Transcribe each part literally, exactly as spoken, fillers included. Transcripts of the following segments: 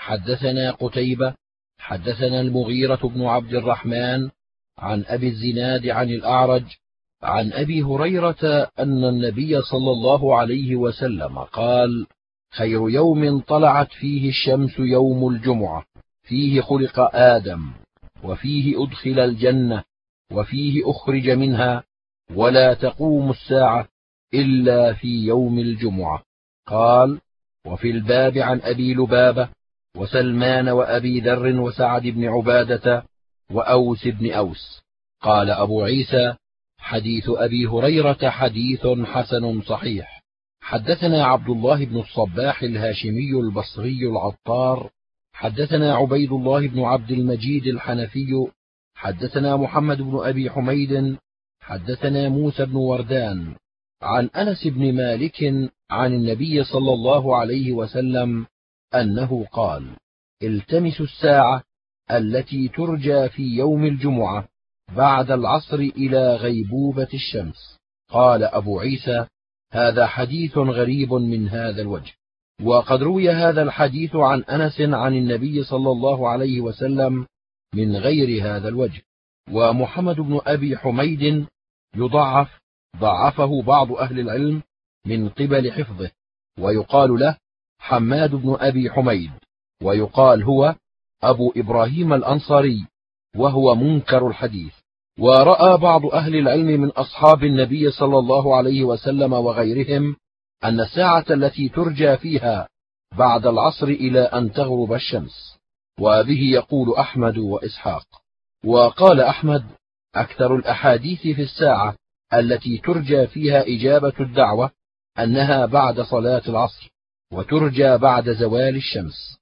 حدثنا قتيبة حدثنا المغيرة بن عبد الرحمن عن أبي الزناد عن الأعرج عن أبي هريرة أن النبي صلى الله عليه وسلم قال: خير يوم طلعت فيه الشمس يوم الجمعة، فيه خلق آدم، وفيه أدخل الجنة، وفيه أخرج منها، ولا تقوم الساعة إلا في يوم الجمعة. قال: وفي الباب عن أبي لبابة وسلمان وأبي ذر وسعد بن عبادة وأوس بن أوس. قال أبو عيسى: حديث أبي هريرة حديث حسن صحيح. حدثنا عبد الله بن الصباح الهاشمي البصري العطار حدثنا عبيد الله بن عبد المجيد الحنفي حدثنا محمد بن أبي حميد حدثنا موسى بن وردان عن أنس بن مالك عن النبي صلى الله عليه وسلم أنه قال: التمسوا الساعة التي ترجى في يوم الجمعة بعد العصر إلى غيبوبة الشمس. قال أبو عيسى: هذا حديث غريب من هذا الوجه. وقد روي هذا الحديث عن أنس عن النبي صلى الله عليه وسلم من غير هذا الوجه. ومحمد بن أبي حميد يضعف، ضعفه بعض أهل العلم من قبل حفظه، ويقال له حماد بن أبي حميد، ويقال هو أبو إبراهيم الأنصاري، وهو منكر الحديث. ورأى بعض أهل العلم من أصحاب النبي صلى الله عليه وسلم وغيرهم أن الساعة التي ترجى فيها بعد العصر إلى أن تغرب الشمس، وبه يقول أحمد وإسحاق. وقال أحمد: أكثر الأحاديث في الساعة التي ترجى فيها إجابة الدعوة أنها بعد صلاة العصر، وترجى بعد زوال الشمس.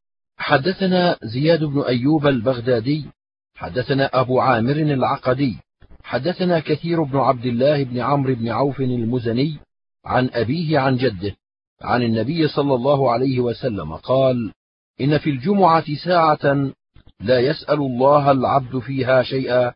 حدثنا زياد بن أيوب البغدادي حدثنا أبو عامر العقدي حدثنا كثير بن عبد الله بن عمرو بن عوف المزني عن أبيه عن جده عن النبي صلى الله عليه وسلم قال: إن في الجمعة ساعة لا يسأل الله العبد فيها شيئا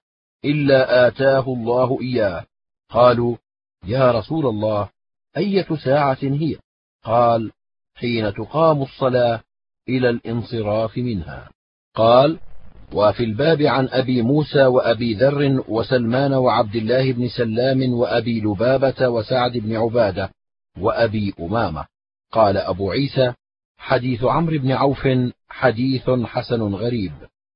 إلا آتاه الله إياه. قالوا: يا رسول الله، أية ساعة هي؟ قال: حين تقام الصلاة إلى الانصراف منها. قال: وفي الباب عن أبي موسى وأبي ذر وسلمان وعبد الله بن سلام وأبي لبابة وسعد بن عبادة وأبي أمامة. قال أبو عيسى: حديث عمرو بن عوف حديث حسن غريب.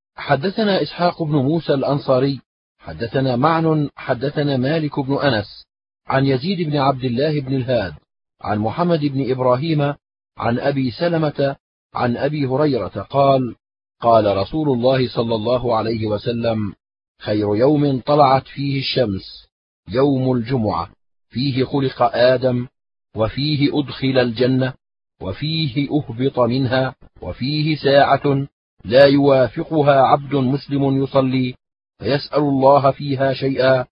حدثنا إسحاق بن موسى الأنصاري حدثنا معن حدثنا مالك بن أنس عن يزيد بن عبد الله بن الهاد عن محمد بن إبراهيم عن أبي سلمة عن أبي هريرة قال: قال رسول الله صلى الله عليه وسلم: خير يوم طلعت فيه الشمس يوم الجمعة، فيه خلق آدم، وفيه أدخل الجنة، وفيه أهبط منها، وفيه ساعة لا يوافقها عبد مسلم يصلي فيسأل الله فيها شيئا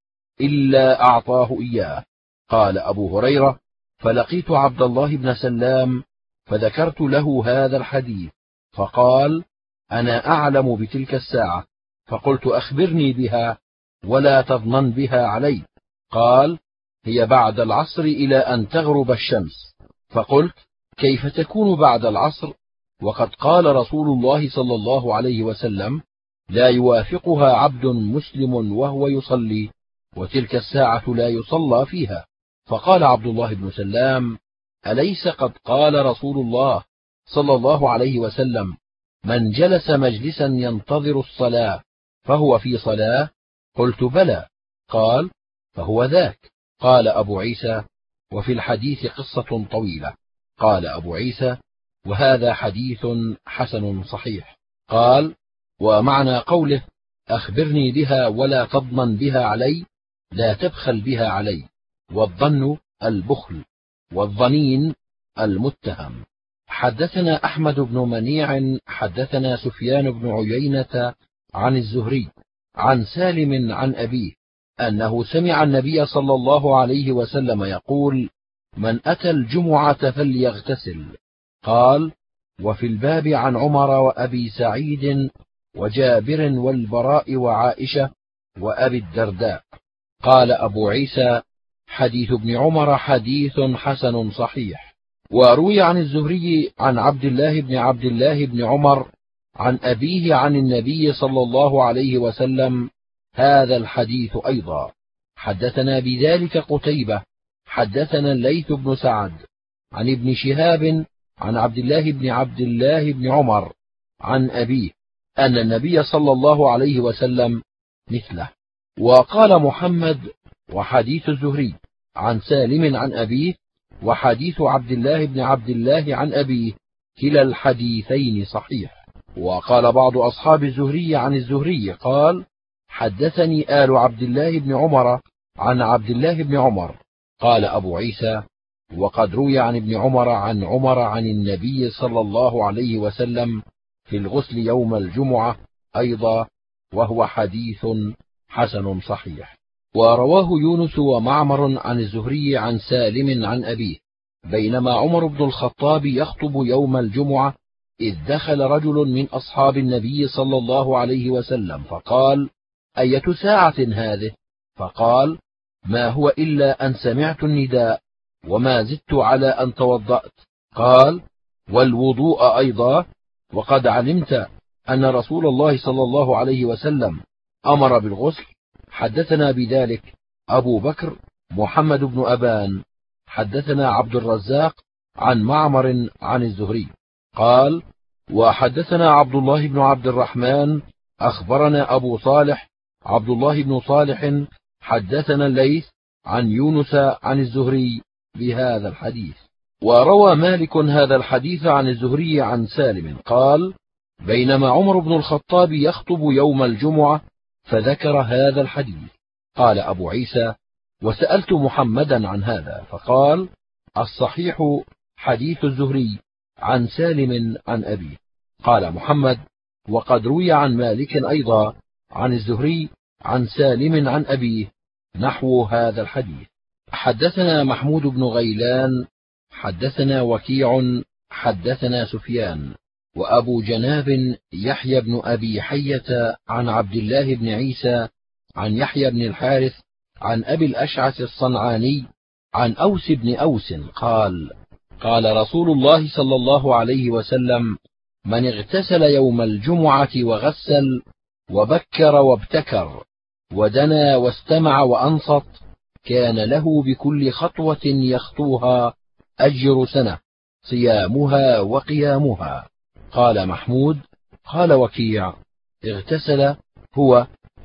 إلا أعطاه إياه. قال أبو هريرة: فلقيت عبد الله بن سلام فذكرت له هذا الحديث، فقال: أنا أعلم بتلك الساعة، فقلت: أخبرني بها ولا تضمن بها علي. قال: هي بعد العصر إلى أن تغرب الشمس. فقلت: كيف تكون بعد العصر وقد قال رسول الله صلى الله عليه وسلم: لا يوافقها عبد مسلم وهو يصلي، وتلك الساعة لا يصلى فيها. فقال عبد الله بن سلام: أليس قد قال رسول الله صلى الله عليه وسلم: من جلس مجلسا ينتظر الصلاة فهو في صلاة؟ قلت: بلى. قال: فهو ذاك. قال أبو عيسى: وفي الحديث قصة طويلة. قال أبو عيسى: وهذا حديث حسن صحيح. قال: ومعنى قوله: أخبرني بها ولا تضمن بها علي، لا تبخل بها علي، والظن البخل، والظنين المتهم. حدثنا أحمد بن منيع حدثنا سفيان بن عيينة عن الزهري عن سالم عن أبيه أنه سمع النبي صلى الله عليه وسلم يقول: من أتى الجمعة فليغتسل. قال: وفي الباب عن عمر وأبي سعيد وجابر والبراء وعائشة وأبي الدرداء. قال أبو عيسى: حديث ابن عمر حديث حسن صحيح. وروي عن الزهري عن عبد الله بن عبد الله بن عمر عن أبيه عن النبي صلى الله عليه وسلم هذا الحديث أيضا. حدثنا بذلك قتيبة حدثنا الليث بن سعد عن ابن شهاب عن عبد الله بن عبد الله بن عمر عن أبيه أن النبي صلى الله عليه وسلم مثله. وقال محمد: وحديث الزهري عن سالم عن أبيه وحديث عبد الله بن عبد الله عن أبيه كلا الحديثين صحيح. وقال بعض أصحاب الزهري عن الزهري قال: حدثني آل عبد الله بن عمر عن عبد الله بن عمر. قال أبو عيسى: وقد روي عن ابن عمر عن عمر عن النبي صلى الله عليه وسلم في الغسل يوم الجمعة أيضا، وهو حديث حسن صحيح. ورواه يونس ومعمر عن الزهري عن سالم عن أبيه: بينما عمر بن الخطاب يخطب يوم الجمعة إذ دخل رجل من أصحاب النبي صلى الله عليه وسلم فقال: أية ساعة هذه؟ فقال: ما هو إلا أن سمعت النداء وما زدت على أن توضأت. قال: والوضوء أيضا؟ وقد علمت أن رسول الله صلى الله عليه وسلم أمر بالغسل. حدثنا بذلك أبو بكر محمد بن أبان حدثنا عبد الرزاق عن معمر عن الزهري قال: وحدثنا عبد الله بن عبد الرحمن أخبرنا أبو صالح عبد الله بن صالح حدثنا الليث عن يونس عن الزهري بهذا الحديث. وروى مالك هذا الحديث عن الزهري عن سالم قال: بينما عمر بن الخطاب يخطب يوم الجمعة فذكر هذا الحديث. قال أبو عيسى: وسألت محمدا عن هذا فقال: الصحيح حديث الزهري عن سالم عن أبيه. قال محمد: وقد روي عن مالك أيضا عن الزهري عن سالم عن أبيه نحو هذا الحديث. حدثنا محمود بن غيلان حدثنا وكيع حدثنا سفيان وأبو جناب يحيى بن أبي حية عن عبد الله بن عيسى عن يحيى بن الحارث عن أبي الأشعث الصنعاني عن أوس بن أوس قال: قال رسول الله صلى الله عليه وسلم: من اغتسل يوم الجمعة وغسل وبكر وابتكر ودنا واستمع وأنصت كان له بكل خطوة يخطوها أجر سنة صيامها وقيامها. قال محمود: قال وكيع: اغتسل هو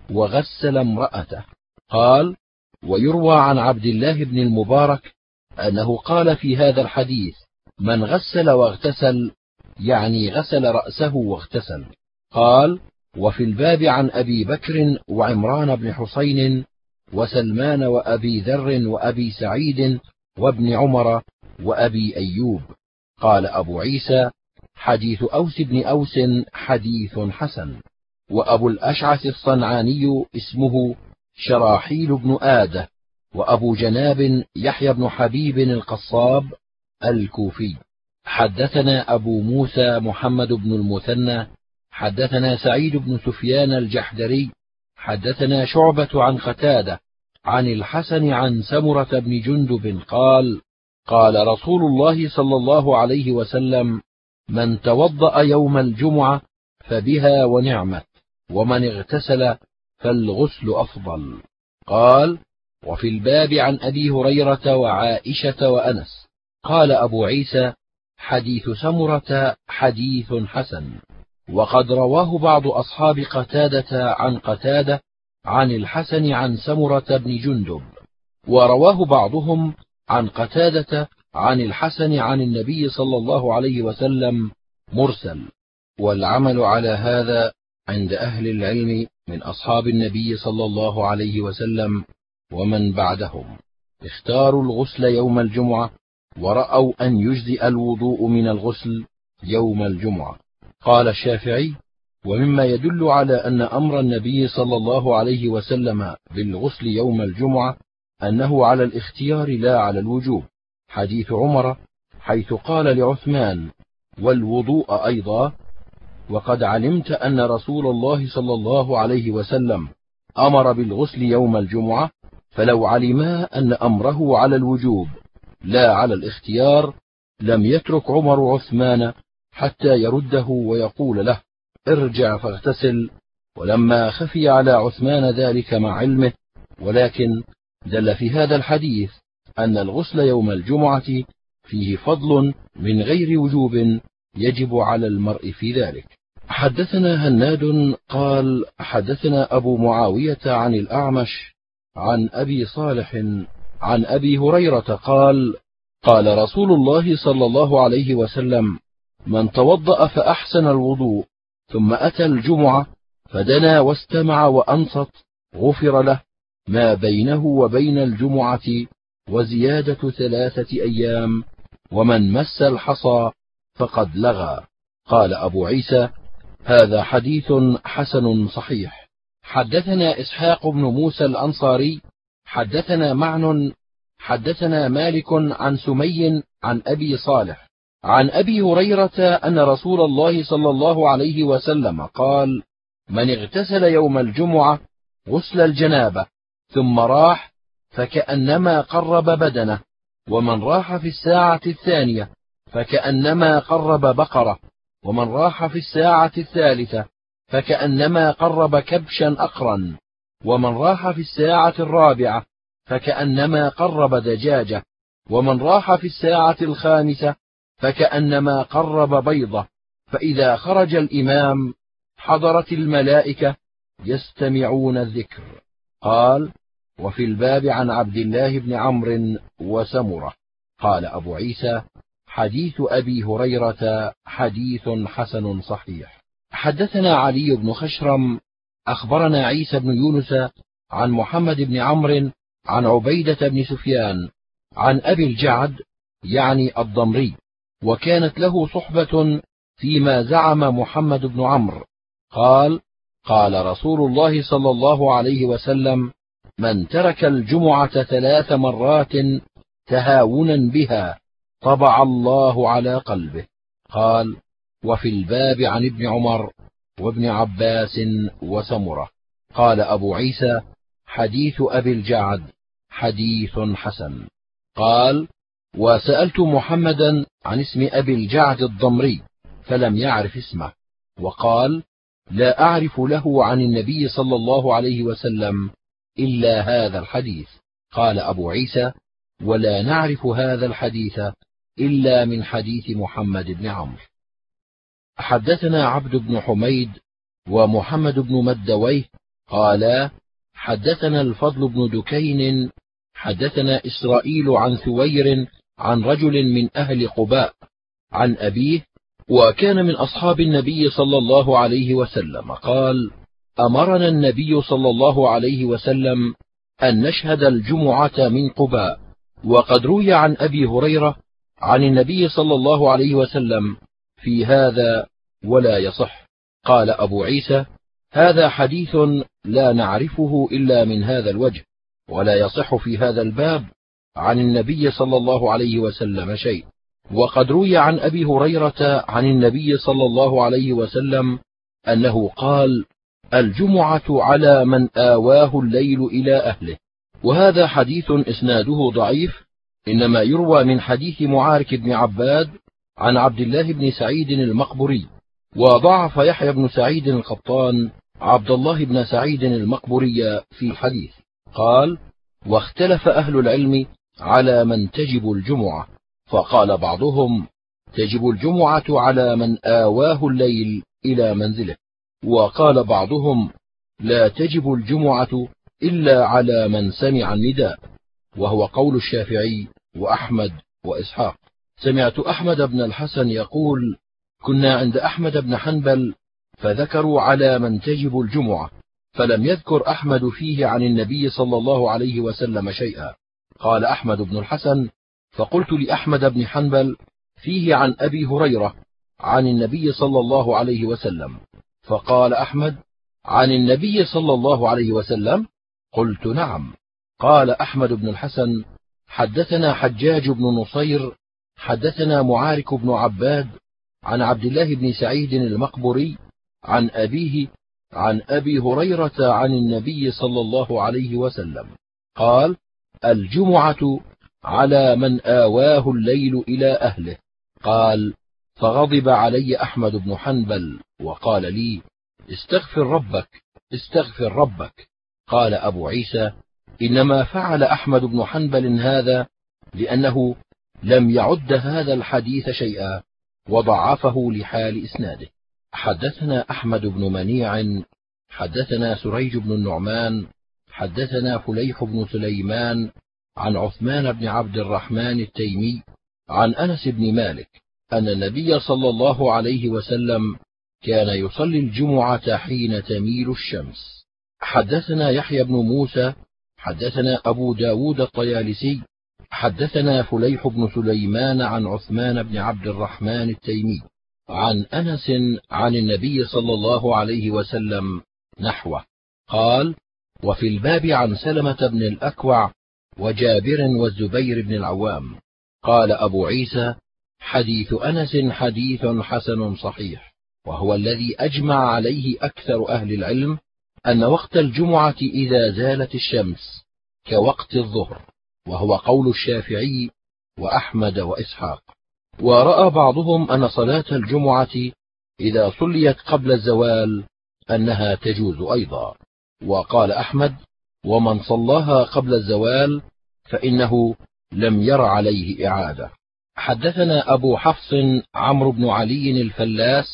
وغسل امرأته. قال: ويروى عن عبد الله بن المبارك أنه قال في هذا الحديث: من غسل واغتسل يعني غسل رأسه واغتسل. قال: وفي الباب عن أبي بكر وعمران بن حسين وسلمان وأبي ذر وأبي سعيد وابن عمر وأبي أيوب. قال أبو عيسى: حديث أوس بن أوس حديث حسن. وأبو الأشعث الصنعاني اسمه شراحيل بن آدة، وأبو جناب يحيى بن حبيب القصاب الكوفي. حدثنا أبو موسى محمد بن المثنى حدثنا سعيد بن سفيان الجحدري حدثنا شعبة عن قتادة عن الحسن عن سمرة بن جندب قال: قال رسول الله صلى الله عليه وسلم: من توضأ يوم الجمعة فبها ونعمت، ومن اغتسل فالغسل أفضل. قال: وفي الباب عن أبي هريرة وعائشة وأنس. قال أبو عيسى: حديث سمرة حديث حسن. وقد رواه بعض أصحاب قتادة عن قتادة عن الحسن عن سمرة بن جندب، ورواه بعضهم عن قتادة عن الحسن عن النبي صلى الله عليه وسلم مرسل. والعمل على هذا عند أهل العلم من أصحاب النبي صلى الله عليه وسلم ومن بعدهم اختاروا الغسل يوم الجمعة، ورأوا أن يجزئ الوضوء من الغسل يوم الجمعة. قال الشافعي: ومما يدل على أن أمر النبي صلى الله عليه وسلم بالغسل يوم الجمعة أنه على الاختيار لا على الوجوب، حديث عمر حيث قال لعثمان: والوضوء أيضا، وقد علمت أن رسول الله صلى الله عليه وسلم أمر بالغسل يوم الجمعة، فلو علما أن أمره على الوجوب لا على الاختيار لم يترك عمر عثمان حتى يرده ويقول له: ارجع فاغتسل، ولما خفي على عثمان ذلك مع علمه، ولكن دل في هذا الحديث أن الغسل يوم الجمعة فيه فضل من غير وجوب يجب على المرء في ذلك. حدثنا هناد قال حدثنا أبو معاوية عن الأعمش عن أبي صالح عن أبي هريرة قال قال رسول الله صلى الله عليه وسلم: من توضأ فأحسن الوضوء ثم أتى الجمعة فدنا واستمع وأنصت غفر له ما بينه وبين الجمعة وزيادة ثلاثة أيام، ومن مس الحصى فقد لغى. قال أبو عيسى: هذا حديث حسن صحيح. حدثنا إسحاق بن موسى الأنصاري حدثنا معن حدثنا مالك عن سمي عن أبي صالح عن أبي هريرة أن رسول الله صلى الله عليه وسلم قال: من اغتسل يوم الجمعة غسل الجنابة ثم راح فكأنما قرب بدنه، ومن راح في الساعة الثانية فكأنما قرب بقرة، ومن راح في الساعة الثالثة فكأنما قرب كبشا أقرا، ومن راح في الساعة الرابعة فكأنما قرب دجاجة، ومن راح في الساعة الخامسة فكأنما قرب بيضة. فإذا خرج الإمام حضرت الملائكة يستمعون الذكر. قال: وفي الباب عن عبد الله بن عمرو وسمرة. قال أبو عيسى: حديث أبي هريرة حديث حسن صحيح. حدثنا علي بن خشرم أخبرنا عيسى بن يونس عن محمد بن عمرو عن عبيدة بن سفيان عن أبي الجعد يعني الضمري، وكانت له صحبة فيما زعم محمد بن عمرو. قال: قال رسول الله صلى الله عليه وسلم: من ترك الجمعة ثلاث مرات تهاونا بها طبع الله على قلبه. قال: وفي الباب عن ابن عمر وابن عباس وسمرة. قال أبو عيسى: حديث أبي الجعد حديث حسن. قال: وسألت محمدا عن اسم أبي الجعد الضمري فلم يعرف اسمه، وقال: لا أعرف له عن النبي صلى الله عليه وسلم إلا هذا الحديث. قال أبو عيسى: ولا نعرف هذا الحديث إلا من حديث محمد بن عمرو. حدثنا عبد بن حميد ومحمد بن مدويه قالا: حدثنا الفضل بن دكين حدثنا إسرائيل عن ثوير عن رجل من أهل قباء عن أبيه، وكان من أصحاب النبي صلى الله عليه وسلم، قال: أمرنا النبي صلى الله عليه وسلم أن نشهد الجمعة من قباء. وقد روي عن أبي هريرة عن النبي صلى الله عليه وسلم في هذا ولا يصح. قال أبو عيسى: هذا حديث لا نعرفه إلا من هذا الوجه، ولا يصح في هذا الباب عن النبي صلى الله عليه وسلم شيء. وقد روي عن أبي هريرة عن النبي صلى الله عليه وسلم أنه قال: الجمعة على من آواه الليل إلى أهله. وهذا حديث إسناده ضعيف، إنما يروى من حديث معارك بن عباد عن عبد الله بن سعيد المقبري. وضعف يحيى بن سعيد القطان عبد الله بن سعيد المقبري في الحديث. قال: واختلف أهل العلم على من تجب الجمعة، فقال بعضهم: تجب الجمعة على من آواه الليل إلى منزله، وقال بعضهم: لا تجب الجمعة إلا على من سمع النداء، وهو قول الشافعي وأحمد وإسحاق. سمعت أحمد بن الحسن يقول: كنا عند أحمد بن حنبل فذكروا على من تجب الجمعة، فلم يذكر أحمد فيه عن النبي صلى الله عليه وسلم شيئا. قال أحمد بن الحسن: فقلت لأحمد بن حنبل: فيه عن أبي هريرة عن النبي صلى الله عليه وسلم. فقال أحمد: عن النبي صلى الله عليه وسلم؟ قلت: نعم. قال أحمد بن الحسن: حدثنا حجاج بن نصير حدثنا معارك بن عباد عن عبد الله بن سعيد المقبري عن أبيه عن أبي هريرة عن النبي صلى الله عليه وسلم قال: الجمعة على من آواه الليل إلى أهله. قال: فغضب علي أحمد بن حنبل وقال لي: استغفر ربك استغفر ربك. قال أبو عيسى: إنما فعل أحمد بن حنبل هذا لأنه لم يعد هذا الحديث شيئا، وضعفه لحال إسناده. حدثنا أحمد بن منيع حدثنا سريج بن النعمان حدثنا فليح بن سليمان عن عثمان بن عبد الرحمن التيمي عن أنس بن مالك أن النبي صلى الله عليه وسلم كان يصلي الجمعة حين تميل الشمس. حدثنا يحيى بن موسى حدثنا أبو داود الطيالسي حدثنا فليح بن سليمان عن عثمان بن عبد الرحمن التيمي عن أنس عن النبي صلى الله عليه وسلم نحوه. قال: وفي الباب عن سلمة بن الأكوع وجابر والزبير بن العوام. قال أبو عيسى: حديث أنس حديث حسن صحيح، وهو الذي أجمع عليه أكثر أهل العلم أن وقت الجمعة إذا زالت الشمس كوقت الظهر، وهو قول الشافعي وأحمد وإسحاق. ورأى بعضهم أن صلاة الجمعة إذا صليت قبل الزوال أنها تجوز أيضا. وقال أحمد: ومن صلاها قبل الزوال فإنه لم ير عليه إعادة. حدثنا أبو حفص عمرو بن علي الفلاس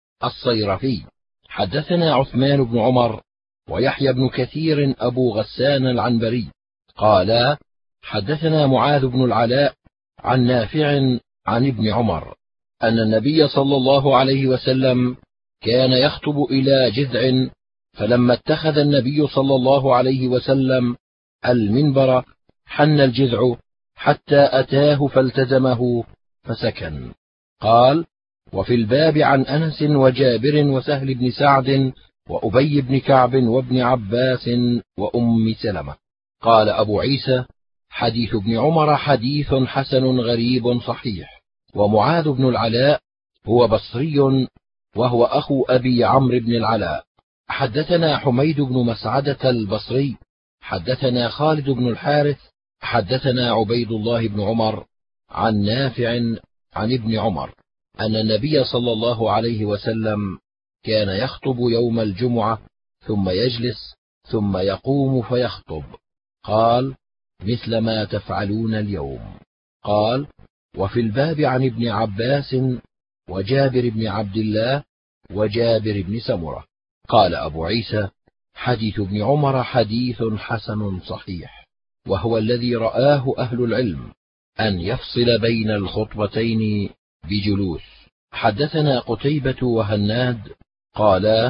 الصيرفي حدثنا عثمان بن عمر ويحيى بن كثير أبو غسان العنبري قالا: حدثنا معاذ بن العلاء عن نافع عن ابن عمر أن النبي صلى الله عليه وسلم كان يخطب إلى جذع، فلما اتخذ النبي صلى الله عليه وسلم المنبر حن الجذع حتى أتاه فالتزمه فسكن. قال: وفي الباب عن أنس وجابر وسهل بن سعد وأبي بن كعب وابن عباس وأم سلمة. قال أبو عيسى: حديث ابن عمر حديث حسن غريب صحيح. ومعاذ بن العلاء هو بصري، وهو أخو أبي عمرو بن العلاء. حدثنا حميد بن مسعدة البصري حدثنا خالد بن الحارث حدثنا عبيد الله بن عمر عن نافع عن ابن عمر أن النبي صلى الله عليه وسلم كان يخطب يوم الجمعة ثم يجلس ثم يقوم فيخطب. قال: مثل ما تفعلون اليوم. قال: وفي الباب عن ابن عباس وجابر بن عبد الله وجابر بن سمرة. قال أبو عيسى: حديث ابن عمر حديث حسن صحيح، وهو الذي رآه أهل العلم أن يفصل بين الخطبتين بجلوس. حدثنا قتيبة وهناد قالا: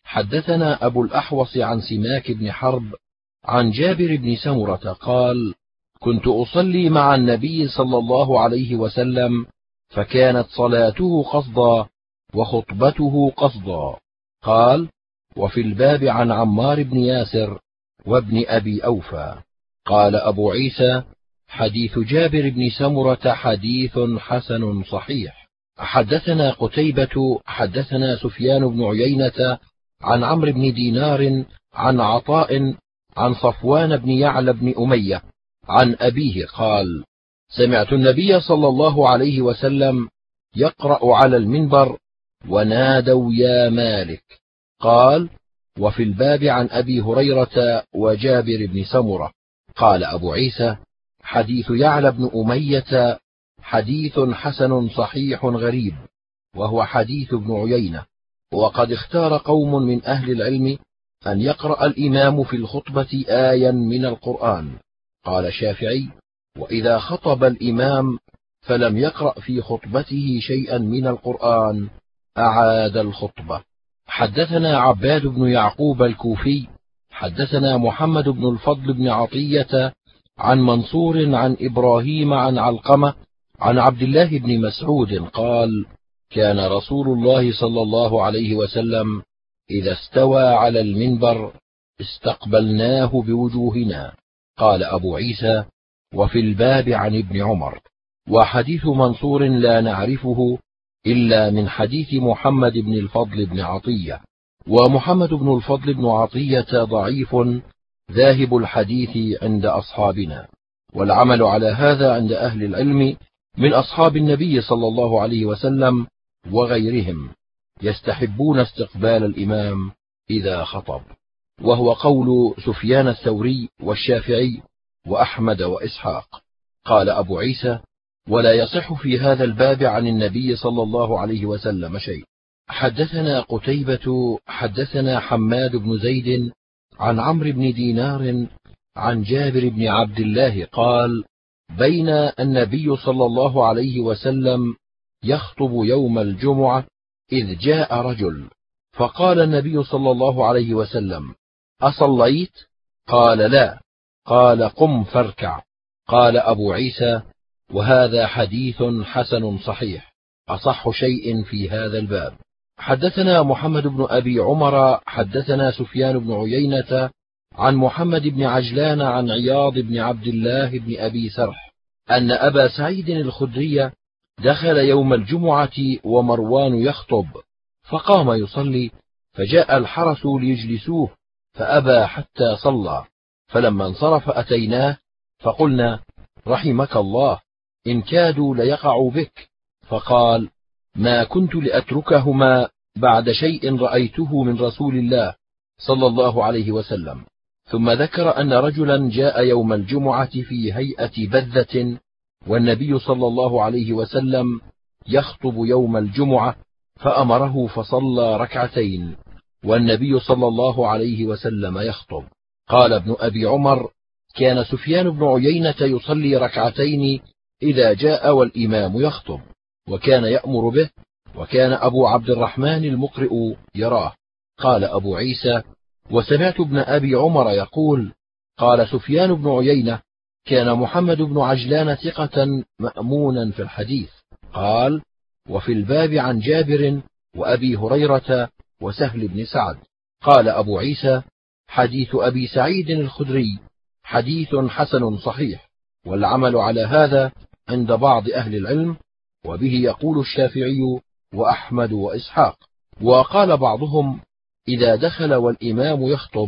حدثنا أبو الأحوص عن سماك بن حرب عن جابر بن سمرة قال: كنت أصلي مع النبي صلى الله عليه وسلم، فكانت صلاته قصدا وخطبته قصدا. قال: وفي الباب عن عمار بن ياسر وابن أبي أوفى. قال أبو عيسى: حديث جابر بن سمرة حديث حسن صحيح. حدثنا قتيبة حدثنا سفيان بن عيينة عن عمرو بن دينار عن عطاء عن صفوان بن يعلى بن أمية عن أبيه قال: سمعت النبي صلى الله عليه وسلم يقرأ على المنبر: ونادوا يا مالك. قال: وفي الباب عن أبي هريرة وجابر بن سمرة. قال أبو عيسى: حديث يعلى بن أمية حديث حسن صحيح غريب، وهو حديث ابن عيينة. وقد اختار قوم من أهل العلم أن يقرأ الإمام في الخطبة آيا من القرآن. قال الشافعي: وإذا خطب الإمام فلم يقرأ في خطبته شيئا من القرآن أعاد الخطبة. حدثنا عباد بن يعقوب الكوفي حدثنا محمد بن الفضل بن عطية عن منصور عن إبراهيم عن علقمة عن عبد الله بن مسعود قال: كان رسول الله صلى الله عليه وسلم إذا استوى على المنبر استقبلناه بوجوهنا. قال أبو عيسى: وفي الباب عن ابن عمر. وحديث منصور لا نعرفه إلا من حديث محمد بن الفضل بن عطية، ومحمد بن الفضل بن عطية ضعيف ذاهب الحديث عند أصحابنا، والعمل على هذا عند أهل العلم من أصحاب النبي صلى الله عليه وسلم وغيرهم يستحبون استقبال الإمام إذا خطب، وهو قول سفيان الثوري والشافعي وأحمد وإسحاق. قال أبو عيسى: ولا يصح في هذا الباب عن النبي صلى الله عليه وسلم شيء. حدثنا قتيبة حدثنا حماد بن زيد عن عمرو بن دينار عن جابر بن عبد الله قال: بين النبي صلى الله عليه وسلم يخطب يوم الجمعة إذ جاء رجل، فقال النبي صلى الله عليه وسلم: أصليت؟ قال: لا. قال: قم فاركع. قال أبو عيسى: وهذا حديث حسن صحيح، أصح شيء في هذا الباب. حدثنا محمد بن أبي عمر حدثنا سفيان بن عيينة عن محمد بن عجلان عن عياض بن عبد الله بن أبي سرح أن أبا سعيد الخدري دخل يوم الجمعة ومروان يخطب، فقام يصلي، فجاء الحرس ليجلسوه فأبى حتى صلى، فلما انصرف أتيناه فقلنا: رحمك الله، إن كادوا ليقعوا بك. فقال: ما كنت لأتركهما بعد شيء رأيته من رسول الله صلى الله عليه وسلم. ثم ذكر أن رجلا جاء يوم الجمعة في هيئة بذة، والنبي صلى الله عليه وسلم يخطب يوم الجمعة، فأمره فصلى ركعتين، والنبي صلى الله عليه وسلم يخطب. قال ابن أبي عمر: كان سفيان بن عيينة يصلي ركعتين إذا جاء والإمام يخطب، وكان يأمر به، وكان أبو عبد الرحمن المقرئ يراه. قال أبو عيسى: وسمعت ابن أبي عمر يقول: قال سفيان بن عيينة: كان محمد بن عجلان ثقة مأمونا في الحديث. قال: وفي الباب عن جابر وأبي هريرة وسهل بن سعد. قال أبو عيسى: حديث أبي سعيد الخدري حديث حسن صحيح، والعمل على هذا عند بعض أهل العلم، وبه يقول الشافعي وأحمد وإسحاق. وقال بعضهم: إذا دخل والإمام يخطب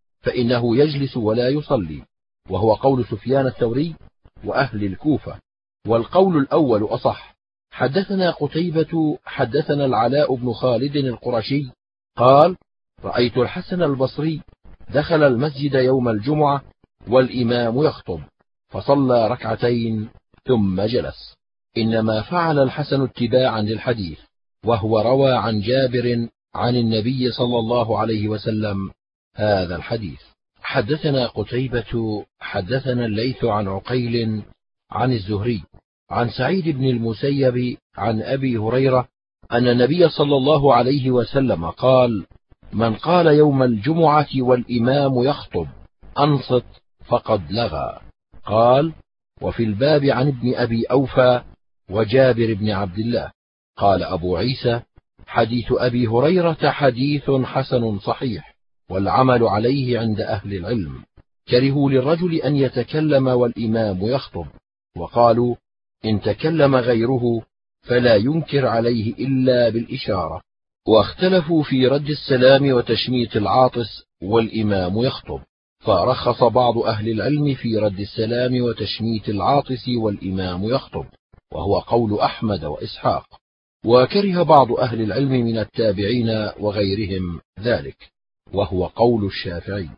فإنه يجلس ولا يصلي، وهو قول سفيان الثوري وأهل الكوفة، والقول الأول أصح. حدثنا قتيبة حدثنا العلاء بن خالد القرشي قال: رأيت الحسن البصري دخل المسجد يوم الجمعة والإمام يخطب، فصلى ركعتين ثم جلس. إنما فعل الحسن اتباعا للحديث، وهو روى عن جابر عن النبي صلى الله عليه وسلم هذا الحديث. حدثنا قتيبة حدثنا الليث عن عقيل عن الزهري عن سعيد بن المسيب عن أبي هريرة أن النبي صلى الله عليه وسلم قال: من قال يوم الجمعة والإمام يخطب: أنصت فقد لغى. قال: وفي الباب عن ابن أبي أوفى وجابر بن عبد الله. قال أبو عيسى: حديث أبي هريرة حديث حسن صحيح، والعمل عليه عند أهل العلم. كرهوا للرجل أن يتكلم والإمام يخطب، وقالوا: إن تكلم غيره فلا ينكر عليه إلا بالإشارة. واختلفوا في رد السلام وتشميت العاطس والإمام يخطب، فرخص بعض أهل العلم في رد السلام وتشميت العاطس والإمام يخطب، وهو قول أحمد وإسحاق. وكره بعض أهل العلم من التابعين وغيرهم ذلك، وهو قول الشافعي.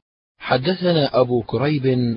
حدثنا أبو كريب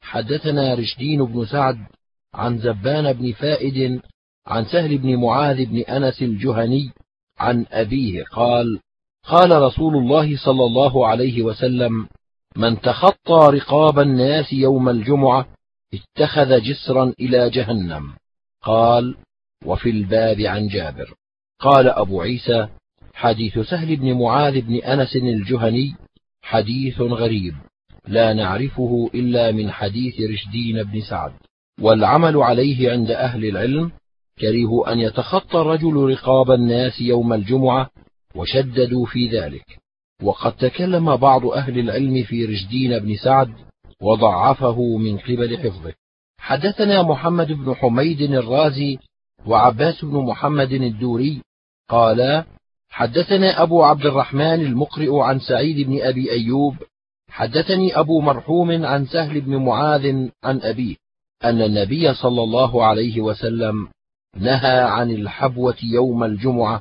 حدثنا رشدين بن سعد عن زبان بن فائد عن سهل بن معاذ بن أنس الجهني عن أبيه قال: قال رسول الله صلى الله عليه وسلم: من تخطى رقاب الناس يوم الجمعة اتخذ جسرا إلى جهنم. قال: وفي الباب عن جابر. قال أبو عيسى: حديث سهل بن معاذ بن أنس الجهني حديث غريب، لا نعرفه إلا من حديث رشدين بن سعد، والعمل عليه عند أهل العلم. كرهوا أن يتخطى الرجل رقاب الناس يوم الجمعة، وشددوا في ذلك. وقد تكلم بعض أهل العلم في رشدين بن سعد وضعفه من قبل حفظه. حدثنا محمد بن حميد الرازي وعباس بن محمد الدوري قالا: حدثنا أبو عبد الرحمن المقرئ عن سعيد بن أبي أيوب حدثني أبو مرحوم عن سهل بن معاذ عن أبيه أن النبي صلى الله عليه وسلم نهى عن الحبوة يوم الجمعة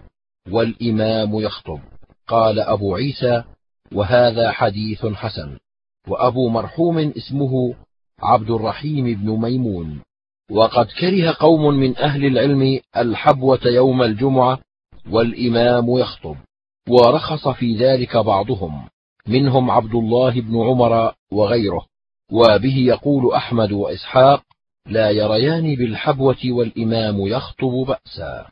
والإمام يخطب. قال أبو عيسى: وهذا حديث حسن. وأبو مرحوم اسمه عبد الرحيم بن ميمون. وقد كره قوم من أهل العلم الحبوة يوم الجمعة والإمام يخطب، ورخص في ذلك بعضهم، منهم عبد الله بن عمر وغيره. وبه يقول أحمد وإسحاق: لا يريان بالحبوة والإمام يخطب بأسا.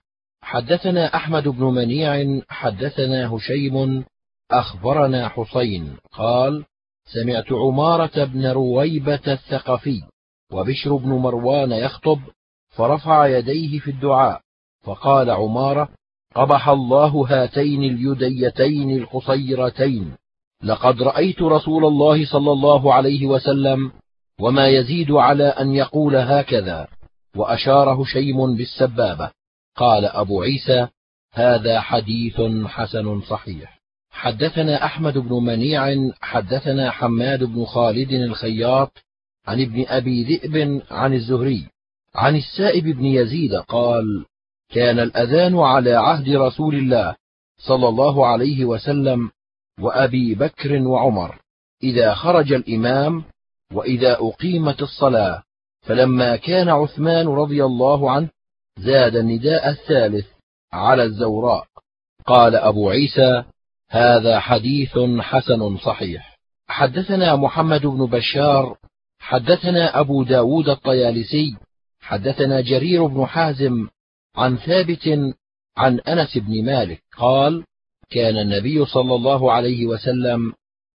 حدثنا أحمد بن منيع حدثنا هشيم أخبرنا حسين قال: سمعت عمارة بن رويبة الثقفي وبشر بن مروان يخطب، فرفع يديه في الدعاء، فقال عمارة: قبح الله هاتين اليديتين القصيرتين، لقد رأيت رسول الله صلى الله عليه وسلم وما يزيد على أن يقول هكذا. وأشار هشيم بالسبابة. قال أبو عيسى: هذا حديث حسن صحيح. حدثنا أحمد بن منيع حدثنا حماد بن خالد الخياط عن ابن أبي ذئب عن الزهري عن السائب بن يزيد قال: كان الأذان على عهد رسول الله صلى الله عليه وسلم وأبي بكر وعمر إذا خرج الإمام وإذا أقيمت الصلاة، فلما كان عثمان رضي الله عنه زاد النداء الثالث على الزوراء. قال أبو عيسى: هذا حديث حسن صحيح. حدثنا محمد بن بشار حدثنا أبو داود الطيالسي حدثنا جرير بن حازم عن ثابت عن أنس بن مالك قال: كان النبي صلى الله عليه وسلم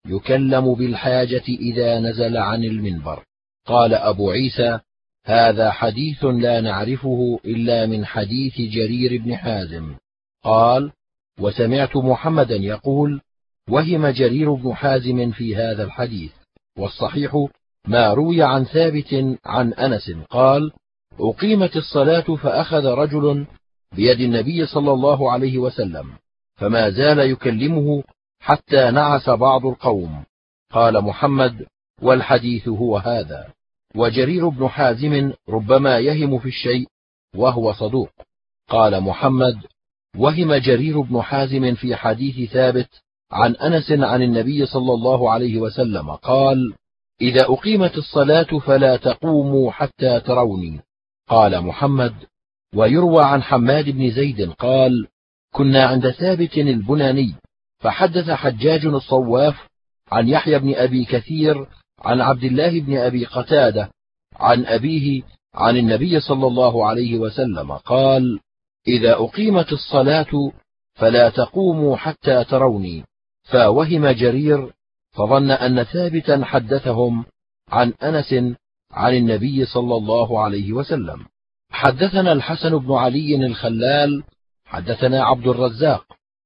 يكلم بالحاجة إذا نزل عن المنبر. قال أبو عيسى: هذا حديث لا نعرفه إلا من حديث جرير بن حازم. قال: وسمعت محمدا يقول: وهم جرير بن حازم في هذا الحديث. والصحيح ما روي عن ثابت عن أنس قال: أقيمت الصلاة فأخذ رجل بيد النبي صلى الله عليه وسلم، فما زال يكلمه حتى نعس بعض القوم. قال محمد: والحديث هو هذا. وجرير بن حازم ربما يهم في الشيء وهو صدوق. قال محمد: وهم جرير بن حازم في حديث ثابت عن أنس عن النبي صلى الله عليه وسلم قال: إذا أقيمت الصلاة فلا تقوموا حتى تروني. قال محمد: ويروى عن حماد بن زيد قال: كنا عند ثابت البناني، فحدث حجاج الصواف عن يحيى بن أبي كثير عن عبد الله بن أبي قتادة عن أبيه عن النبي صلى الله عليه وسلم قال: إذا أقيمت الصلاة فلا تقوموا حتى تروني. فوهم جرير فظن أن ثابتا حدثهم عن أنس عن النبي صلى الله عليه وسلم. حدثنا الحسن بن علي الخلال حدثنا عبد الرزاق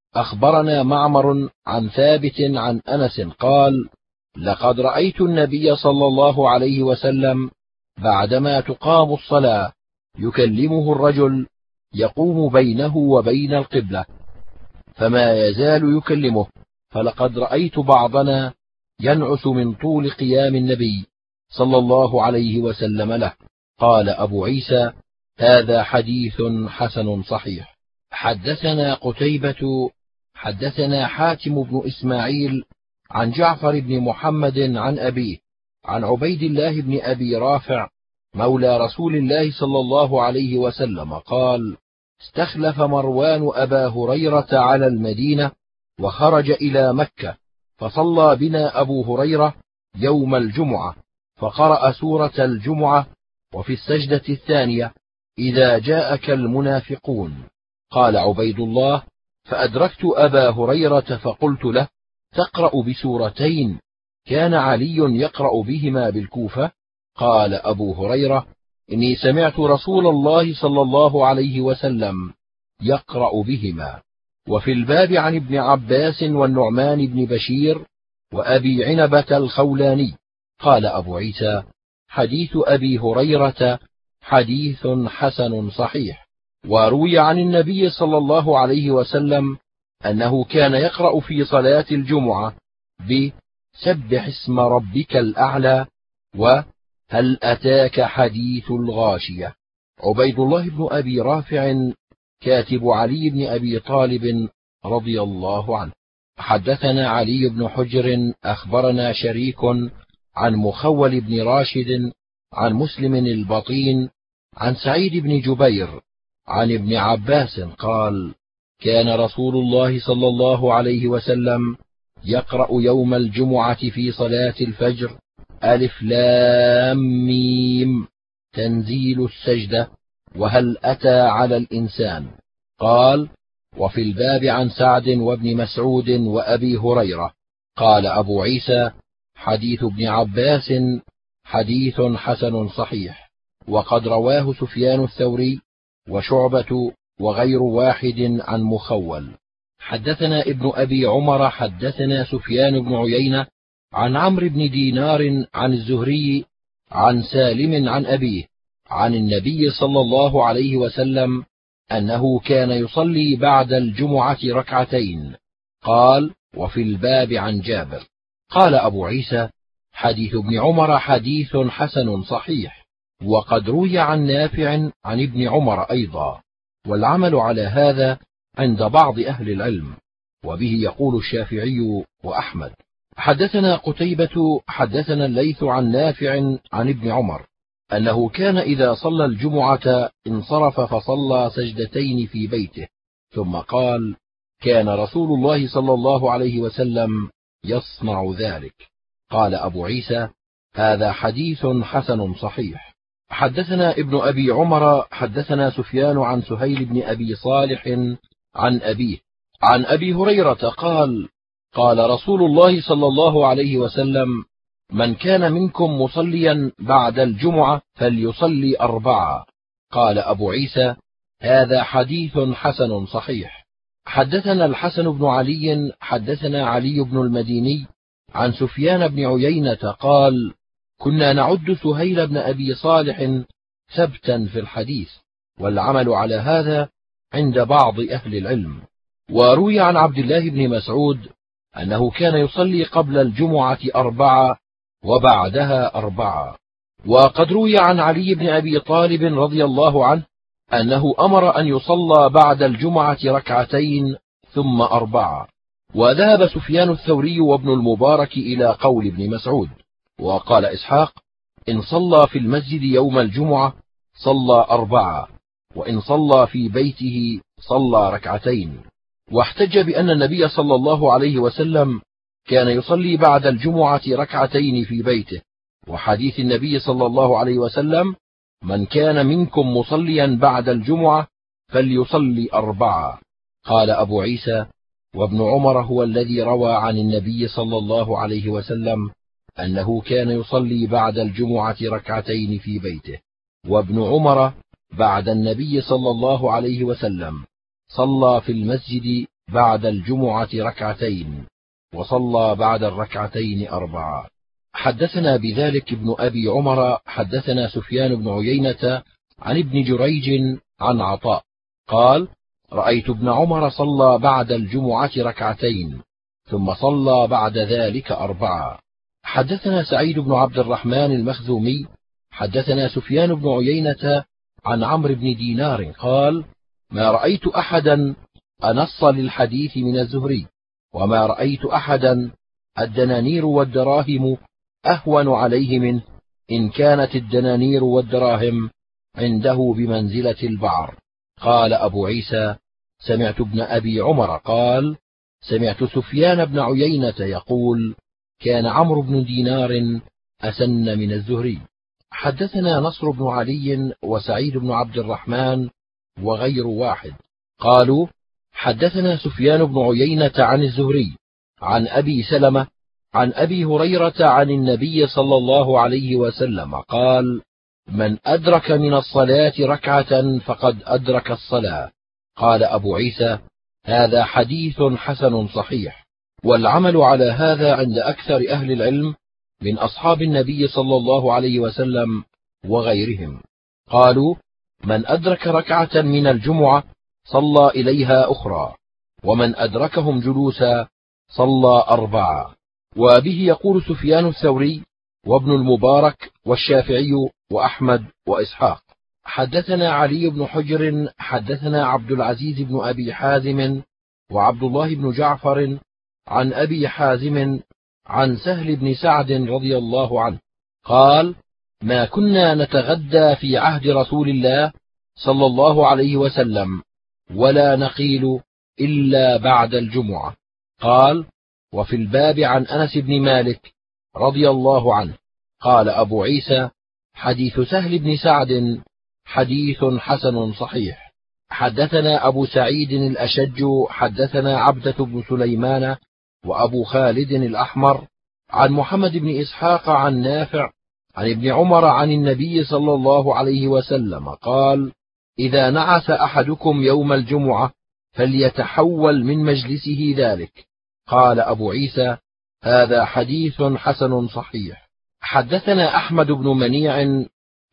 أخبرنا معمر عن ثابت عن أنس قال: لقد رأيت النبي صلى الله عليه وسلم بعدما تقام الصلاة يكلمه الرجل يقوم بينه وبين القبلة، فما يزال يكلمه، فلقد رأيت بعضنا ينعس من طول قيام النبي صلى الله عليه وسلم له. قال أبو عيسى: هذا حديث حسن صحيح. حدثنا قتيبة حدثنا حاتم بن إسماعيل عن جعفر بن محمد عن أبيه عن عبيد الله بن أبي رافع مولى رسول الله صلى الله عليه وسلم قال: استخلف مروان أبا هريرة على المدينة وخرج إلى مكة، فصلى بنا أبو هريرة يوم الجمعة، فقرأ سورة الجمعة وفي السجدة الثانية: إذا جاءك المنافقون. قال عبيد الله: فأدركت أبا هريرة فقلت له: تقرأ بسورتين كان علي يقرأ بهما بالكوفة؟ قال أبو هريرة: إني سمعت رسول الله صلى الله عليه وسلم يقرأ بهما. وفي الباب عن ابن عباس والنعمان بن بشير وأبي عنبة الخولاني. قال أبو عيسى: حديث أبي هريرة حديث حسن صحيح. وروي عن النبي صلى الله عليه وسلم أنه كان يقرأ في صلاة الجمعة بسبح اسم ربك الأعلى وهل أتاك حديث الغاشية. عبيد الله بن أبي رافع كاتب علي بن أبي طالب رضي الله عنه. حدثنا علي بن حجر أخبرنا شريك عن مخول بن راشد عن مسلم البطين عن سعيد بن جبير عن ابن عباس قال: كان رسول الله صلى الله عليه وسلم يقرأ يوم الجمعة في صلاة الفجر: ألف لام ميم تنزيل السجدة وهل أتى على الإنسان. قال: وفي الباب عن سعد وابن مسعود وأبي هريرة. قال أبو عيسى: حديث ابن عباس حديث حسن صحيح، وقد رواه سفيان الثوري وشعبة وغير واحد عن مخول. حدثنا ابن أبي عمر حدثنا سفيان بن عيينة عن عمرو بن دينار عن الزهري عن سالم عن أبيه عن النبي صلى الله عليه وسلم أنه كان يصلي بعد الجمعة ركعتين. قال: وفي الباب عن جابر. قال أبو عيسى: حديث ابن عمر حديث حسن صحيح، وقد روي عن نافع عن ابن عمر أيضا، والعمل على هذا عند بعض أهل العلم، وبه يقول الشافعي وأحمد. حدثنا قتيبة حدثنا الليث عن نافع عن ابن عمر أنه كان إذا صلى الجمعة انصرف فصلى سجدتين في بيته، ثم قال: كان رسول الله صلى الله عليه وسلم يصنع ذلك. قال أبو عيسى: هذا حديث حسن صحيح. حدثنا ابن أبي عمر حدثنا سفيان عن سهيل بن أبي صالح عن أبيه عن أبي هريرة قال: قال رسول الله صلى الله عليه وسلم: من كان منكم مصليا بعد الجمعة فليصلي أربعة. قال أبو عيسى: هذا حديث حسن صحيح. حدثنا الحسن بن علي حدثنا علي بن المديني عن سفيان بن عيينة قال: كنا نعد سهيل بن أبي صالح ثبتا في الحديث، والعمل على هذا عند بعض أهل العلم. وروي عن عبد الله بن مسعود أنه كان يصلي قبل الجمعة أربعة وبعدها أربعة. وقد روي عن علي بن أبي طالب رضي الله عنه أنه أمر أن يصلى بعد الجمعة ركعتين ثم أربعة. وذهب سفيان الثوري وابن المبارك إلى قول ابن مسعود. وقال إسحاق: إن صلى في المسجد يوم الجمعة صلى أربعة، وإن صلى في بيته صلى ركعتين. واحتج بأن النبي صلى الله عليه وسلم كان يصلي بعد الجمعة ركعتين في بيته، وحديث النبي صلى الله عليه وسلم: من كان منكم مصليا بعد الجمعة فليصلي أربعة. قال أبو عيسى: وابن عمر هو الذي روى عن النبي صلى الله عليه وسلم أنه كان يصلي بعد الجمعة ركعتين في بيته. وابن عمر بعد النبي صلى الله عليه وسلم صلى في المسجد بعد الجمعة ركعتين، وصلى بعد الركعتين أربعة. حدثنا بذلك ابن أبي عمر حدثنا سفيان بن عيينة عن ابن جريج عن عطاء قال: رأيت ابن عمر صلى بعد الجمعة ركعتين ثم صلى بعد ذلك أربعة. حدثنا سعيد بن عبد الرحمن المخزومي حدثنا سفيان بن عيينة عن عمرو بن دينار قال: ما رأيت أحدا أنص للحديث من الزهري، وما رأيت أحدا الدنانير والدراهم أهون عليه منه، إن كانت الدنانير والدراهم عنده بمنزلة البعر. قال أبو عيسى: سمعت ابن أبي عمر قال: سمعت سفيان بن عيينة يقول: كان عمرو بن دينار أسن من الزهري. حدثنا نصر بن علي وسعيد بن عبد الرحمن وغير واحد قالوا: حدثنا سفيان بن عيينة عن الزهري عن أبي سلمة عن أبي هريرة عن النبي صلى الله عليه وسلم قال: من أدرك من الصلاة ركعة فقد أدرك الصلاة. قال أبو عيسى: هذا حديث حسن صحيح، والعمل على هذا عند أكثر أهل العلم من أصحاب النبي صلى الله عليه وسلم وغيرهم. قالوا: من أدرك ركعة من الجمعة صلى إليها أخرى، ومن أدركهم جلوسا صلى أربعة. وبه يقول سفيان الثوري وابن المبارك والشافعي وأحمد وإسحاق. حدثنا علي بن حجر حدثنا عبد العزيز بن أبي حازم وعبد الله بن جعفر عن أبي حازم عن سهل بن سعد رضي الله عنه قال: ما كنا نتغدى في عهد رسول الله صلى الله عليه وسلم ولا نقيل إلا بعد الجمعة. قال: وفي الباب عن أنس بن مالك رضي الله عنه. قال أبو عيسى: حديث سهل بن سعد حديث حسن صحيح. حدثنا أبو سعيد الأشج حدثنا عبدة بن سليمان وأبو خالد الأحمر عن محمد بن إسحاق عن نافع عن ابن عمر عن النبي صلى الله عليه وسلم قال: إذا نعس أحدكم يوم الجمعة فليتحول من مجلسه ذلك. قال أبو عيسى: هذا حديث حسن صحيح. حدثنا أحمد بن منيع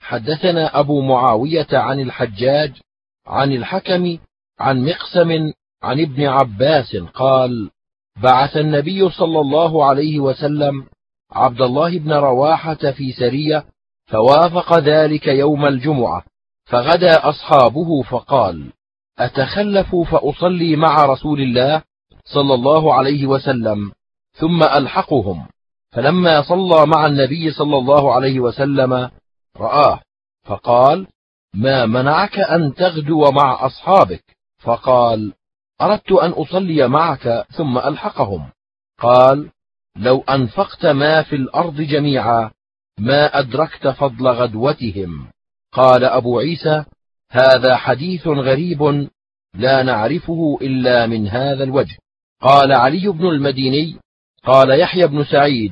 حدثنا أبو معاوية عن الحجاج عن الحكم عن مقسم عن ابن عباس قال: بعث النبي صلى الله عليه وسلم عبد الله بن رواحة في سرية فوافق ذلك يوم الجمعة، فغدا أصحابه فقال: أتخلف فأصلي مع رسول الله صلى الله عليه وسلم ثم ألحقهم. فلما صلى مع النبي صلى الله عليه وسلم رآه فقال: ما منعك أن تغدو مع أصحابك؟ فقال: أردت أن أصلي معك ثم ألحقهم. قال: لو أنفقت ما في الأرض جميعا ما أدركت فضل غدوتهم. قال أبو عيسى: هذا حديث غريب لا نعرفه إلا من هذا الوجه. قال علي بن المديني: قال يحيى بن سعيد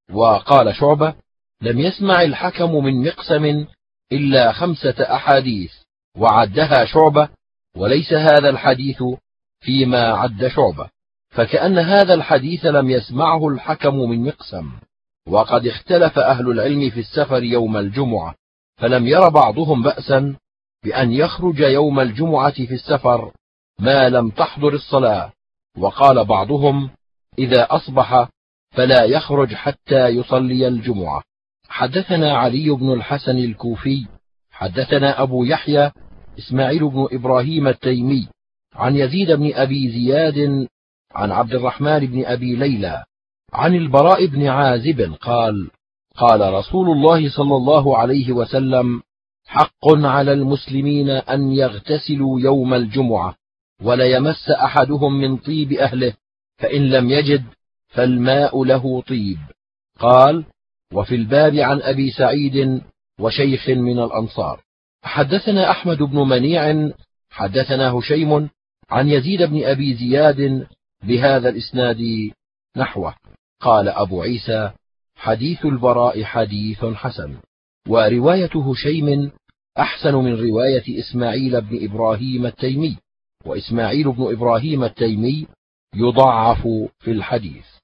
وقال شعبة: لم يسمع الحكم من مقسم إلا خمسة أحاديث، وعدها شعبة، وليس هذا الحديث فيما عد شعبة، فكأن هذا الحديث لم يسمعه الحكم من مقسم. وقد اختلف أهل العلم في السفر يوم الجمعة، فلم ير بعضهم بأسا بأن يخرج يوم الجمعة في السفر ما لم تحضر الصلاة، وقال بعضهم: إذا أصبح فلا يخرج حتى يصلي الجمعة. حدثنا علي بن الحسن الكوفي حدثنا أبو يحيى إسماعيل بن إبراهيم التيمي عن يزيد بن أبي زياد عن عبد الرحمن بن أبي ليلى عن البراء بن عازب قال: قال رسول الله صلى الله عليه وسلم: حق على المسلمين أن يغتسلوا يوم الجمعة ولا يمس أحدهم من طيب أهله، فإن لم يجد فالماء له طيب. قال: وفي الباب عن أبي سعيد وشيخ من الأنصار. حدثنا أحمد بن منيع حدثنا هشيم عن يزيد بن أبي زياد بهذا الإسناد نحوه. قال أبو عيسى: حديث البراء حديث حسن. ورواية هشيم أحسن من رواية إسماعيل بن إبراهيم التيمي، وإسماعيل بن إبراهيم التيمي يضعف في الحديث.